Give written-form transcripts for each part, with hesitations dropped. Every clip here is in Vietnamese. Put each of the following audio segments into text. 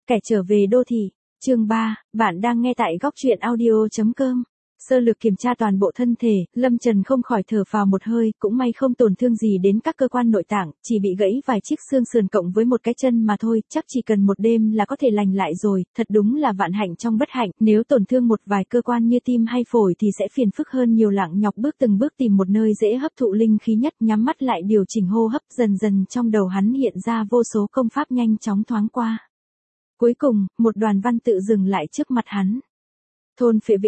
Kẻ trở về đô thị. Chương 3, bạn đang nghe tại góc truyện audio.com. Sơ lược kiểm tra toàn bộ thân thể, Lâm Trần không khỏi thở phào một hơi, cũng may không tổn thương gì đến các cơ quan nội tạng, chỉ bị gãy vài chiếc xương sườn cộng với một cái chân mà thôi, chắc chỉ cần một đêm là có thể lành lại rồi, thật đúng là vạn hạnh trong bất hạnh, nếu tổn thương một vài cơ quan như tim hay phổi thì sẽ phiền phức hơn nhiều, lặng nhọc từng bước tìm một nơi dễ hấp thụ linh khí nhất, nhắm mắt lại điều chỉnh hô hấp, dần dần trong đầu hắn hiện ra vô số công pháp nhanh chóng thoáng qua. Cuối cùng, một đoàn văn tự dừng lại trước mặt hắn. Thôn phệ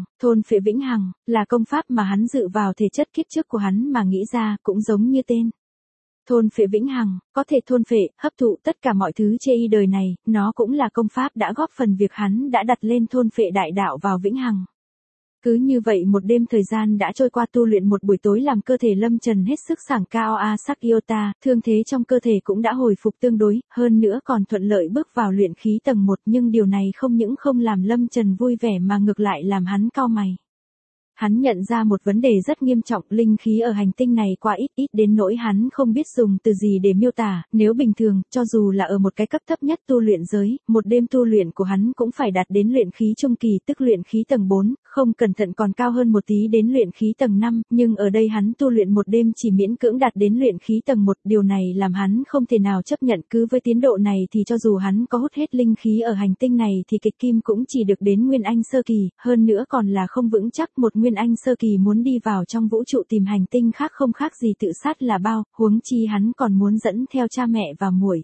vĩnh hằng, là công pháp mà hắn dự vào thể chất kiếp trước của hắn mà nghĩ ra, cũng giống như tên. Thôn phệ vĩnh hằng, có thể thôn phệ, hấp thụ tất cả mọi thứ chê y đời này, nó cũng là công pháp đã góp phần việc hắn đã đặt lên thôn phệ đại đạo vào vĩnh hằng. Cứ như vậy một đêm thời gian đã trôi qua, tu luyện một buổi tối làm cơ thể Lâm Trần hết sức sảng cao sắc iota, thương thế trong cơ thể cũng đã hồi phục tương đối, hơn nữa còn thuận lợi bước vào luyện khí tầng 1, nhưng điều này không những không làm Lâm Trần vui vẻ mà ngược lại làm hắn cau mày. Hắn nhận ra một vấn đề rất nghiêm trọng, linh khí ở hành tinh này quá ít đến nỗi hắn không biết dùng từ gì để miêu tả, nếu bình thường, cho dù là ở một cái cấp thấp nhất tu luyện giới, một đêm tu luyện của hắn cũng phải đạt đến luyện khí trung kỳ, tức luyện khí tầng 4, không cẩn thận còn cao hơn một tí đến luyện khí tầng 5, nhưng ở đây hắn tu luyện một đêm chỉ miễn cưỡng đạt đến luyện khí tầng 1, điều này làm hắn không thể nào chấp nhận, cứ với tiến độ này thì cho dù hắn có hút hết linh khí ở hành tinh này thì kịch kim cũng chỉ được đến Nguyên Anh sơ kỳ, hơn nữa còn là không vững chắc, một Nguyên Anh sơ kỳ muốn đi vào trong vũ trụ tìm hành tinh khác không khác gì tự sát là bao, huống chi hắn còn muốn dẫn theo cha mẹ và muội.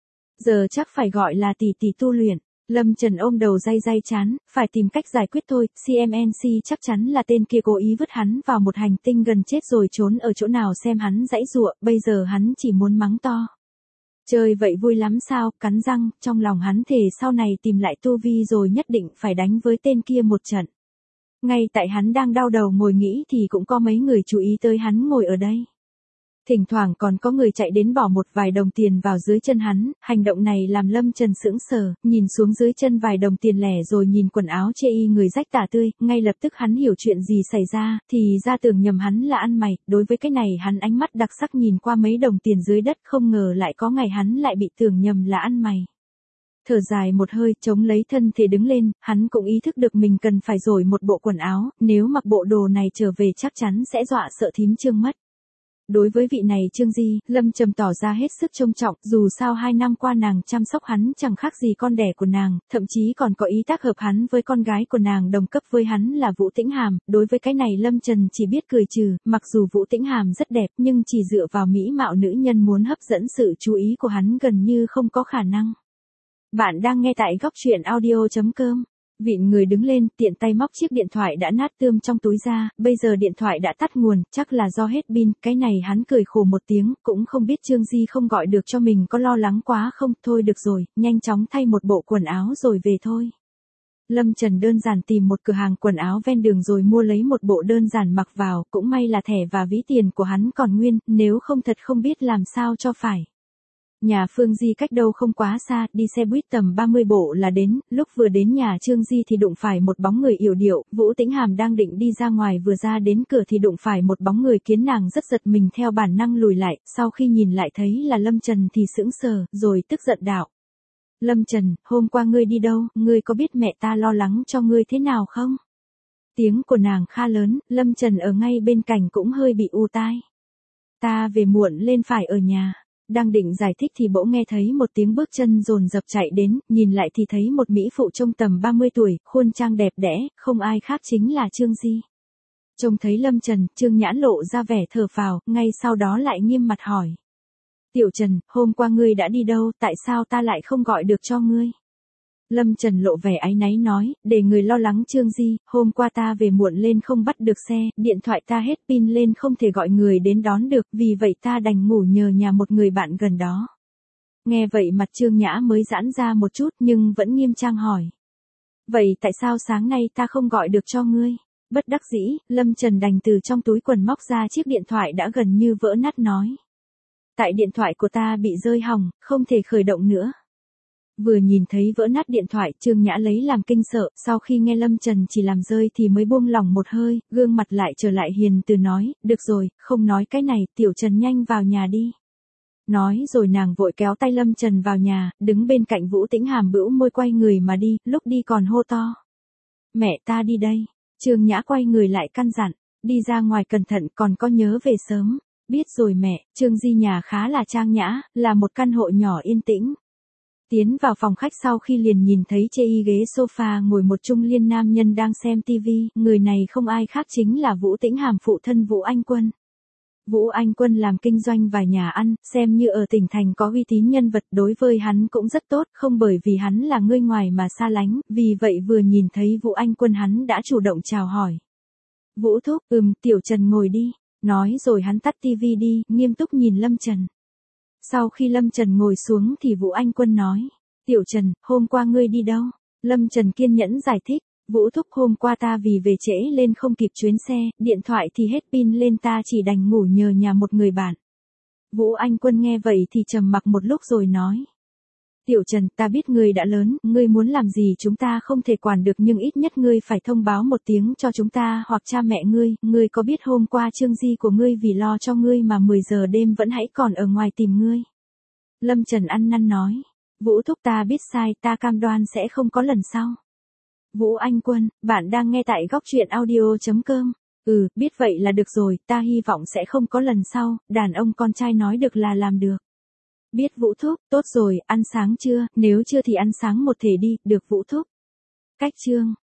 Giờ chắc phải gọi là tỷ tỷ tu luyện. Lâm Trần ôm đầu day chán, phải tìm cách giải quyết thôi, CMNC chắc chắn là tên kia cố ý vứt hắn vào một hành tinh gần chết rồi trốn ở chỗ nào xem hắn giãy giụa, bây giờ hắn chỉ muốn mắng to. Chơi vậy vui lắm sao, cắn răng, trong lòng hắn thề sau này tìm lại tu vi rồi nhất định phải đánh với tên kia một trận. Ngay tại hắn đang đau đầu ngồi nghĩ thì cũng có mấy người chú ý tới hắn ngồi ở đây. Thỉnh thoảng còn có người chạy đến bỏ một vài đồng tiền vào dưới chân hắn, hành động này làm Lâm Trần sững sờ, nhìn xuống dưới chân vài đồng tiền lẻ rồi nhìn quần áo chê y người rách tả tươi, ngay lập tức hắn hiểu chuyện gì xảy ra, thì ra tưởng nhầm hắn là ăn mày, đối với cái này hắn ánh mắt đặc sắc nhìn qua mấy đồng tiền dưới đất, không ngờ lại có ngày hắn lại bị tưởng nhầm là ăn mày. Thở dài một hơi, chống lấy thân thể đứng lên, hắn cũng ý thức được mình cần phải đổi một bộ quần áo, nếu mặc bộ đồ này trở về chắc chắn sẽ dọa sợ thím Trương mất. Đối với vị này Trương Di, Lâm Trầm tỏ ra hết sức trông trọng, dù sao 2 năm qua nàng chăm sóc hắn chẳng khác gì con đẻ của nàng, thậm chí còn có ý tác hợp hắn với con gái của nàng đồng cấp với hắn là Vũ Tĩnh Hàm, đối với cái này Lâm Trần chỉ biết cười trừ, mặc dù Vũ Tĩnh Hàm rất đẹp nhưng chỉ dựa vào mỹ mạo nữ nhân muốn hấp dẫn sự chú ý của hắn gần như không có khả năng. Bạn đang nghe tại góc truyện audio.com. Vịn người đứng lên, tiện tay móc chiếc điện thoại đã nát tươm trong túi ra, bây giờ điện thoại đã tắt nguồn, chắc là do hết pin, cái này hắn cười khổ một tiếng, cũng không biết Trương Di không gọi được cho mình có lo lắng quá không, thôi được rồi, nhanh chóng thay một bộ quần áo rồi về thôi. Lâm Trần đơn giản tìm một cửa hàng quần áo ven đường rồi mua lấy một bộ đơn giản mặc vào, cũng may là thẻ và ví tiền của hắn còn nguyên, nếu không thật không biết làm sao cho phải. Nhà Phương Di cách đâu không quá xa, đi xe buýt tầm 30 bộ là đến, lúc vừa đến nhà Trương Di thì đụng phải một bóng người yểu điệu, Vũ Tĩnh Hàm đang định đi ra ngoài vừa ra đến cửa thì đụng phải một bóng người khiến nàng rất giật mình theo bản năng lùi lại, sau khi nhìn lại thấy là Lâm Trần thì sững sờ, rồi tức giận đạo. Lâm Trần, hôm qua ngươi đi đâu, ngươi có biết mẹ ta lo lắng cho ngươi thế nào không? Tiếng của nàng kha lớn, Lâm Trần ở ngay bên cạnh cũng hơi bị u tai. Ta về muộn lên phải ở nhà. Đang định giải thích thì bỗng nghe thấy một tiếng bước chân dồn dập chạy đến, nhìn lại thì thấy một mỹ phụ trông tầm 30 tuổi, khuôn trang đẹp đẽ, không ai khác chính là Trương Di. Trông thấy Lâm Trần, Trương Nhã lộ ra vẻ thở phào, ngay sau đó lại nghiêm mặt hỏi. Tiểu Trần, hôm qua ngươi đã đi đâu, tại sao ta lại không gọi được cho ngươi? Lâm Trần lộ vẻ áy náy nói, để người lo lắng Trương Di, hôm qua ta về muộn lên không bắt được xe, điện thoại ta hết pin lên không thể gọi người đến đón được, vì vậy ta đành ngủ nhờ nhà một người bạn gần đó. Nghe vậy mặt Trương Nhã mới giãn ra một chút nhưng vẫn nghiêm trang hỏi. Vậy tại sao sáng nay ta không gọi được cho ngươi? Bất đắc dĩ, Lâm Trần đành từ trong túi quần móc ra chiếc điện thoại đã gần như vỡ nát nói. Tại điện thoại của ta bị rơi hỏng, không thể khởi động nữa. Vừa nhìn thấy vỡ nát điện thoại, Trương Nhã lấy làm kinh sợ, sau khi nghe Lâm Trần chỉ làm rơi thì mới buông lỏng một hơi, gương mặt lại trở lại hiền từ nói, được rồi, không nói cái này, Tiểu Trần nhanh vào nhà đi. Nói rồi nàng vội kéo tay Lâm Trần vào nhà, đứng bên cạnh Vũ Tĩnh Hàm bĩu môi quay người mà đi, lúc đi còn hô to. Mẹ ta đi đây. Trương Nhã quay người lại căn dặn, đi ra ngoài cẩn thận còn có nhớ về sớm. Biết rồi mẹ. Trương Di nhà khá là trang nhã, là một căn hộ nhỏ yên tĩnh. Tiến vào phòng khách sau khi liền nhìn thấy chê y ghế sofa ngồi một trung niên nam nhân đang xem tivi, người này không ai khác chính là Vũ Tĩnh Hàm phụ thân Vũ Anh Quân. Vũ Anh Quân làm kinh doanh vài nhà ăn, xem như ở tỉnh thành có uy tín, nhân vật đối với hắn cũng rất tốt, không bởi vì hắn là người ngoài mà xa lánh, vì vậy vừa nhìn thấy Vũ Anh Quân hắn đã chủ động chào hỏi. Vũ thúc, Tiểu Trần ngồi đi, nói rồi hắn tắt tivi đi, nghiêm túc nhìn Lâm Trần. Sau khi Lâm Trần ngồi xuống thì Vũ Anh Quân nói, Tiểu Trần, hôm qua ngươi đi đâu? Lâm Trần kiên nhẫn giải thích, Vũ thúc hôm qua ta vì về trễ lên không kịp chuyến xe, điện thoại thì hết pin lên ta chỉ đành ngủ nhờ nhà một người bạn. Vũ Anh Quân nghe vậy thì trầm mặc một lúc rồi nói. Tiểu Trần, ta biết ngươi đã lớn, ngươi muốn làm gì chúng ta không thể quản được nhưng ít nhất ngươi phải thông báo một tiếng cho chúng ta hoặc cha mẹ ngươi có biết hôm qua Trương Di của ngươi vì lo cho ngươi mà 10 giờ đêm vẫn hãy còn ở ngoài tìm ngươi. Lâm Trần ăn năn nói, Vũ thúc ta biết sai, ta cam đoan sẽ không có lần sau. Vũ Anh Quân, bạn đang nghe tại góc truyện audio.com. Biết vậy là được rồi, ta hy vọng sẽ không có lần sau, đàn ông con trai nói được là làm được. Biết Vũ thúc, tốt rồi, ăn sáng chưa, nếu chưa thì ăn sáng một thể đi, được Vũ thúc. Cách chương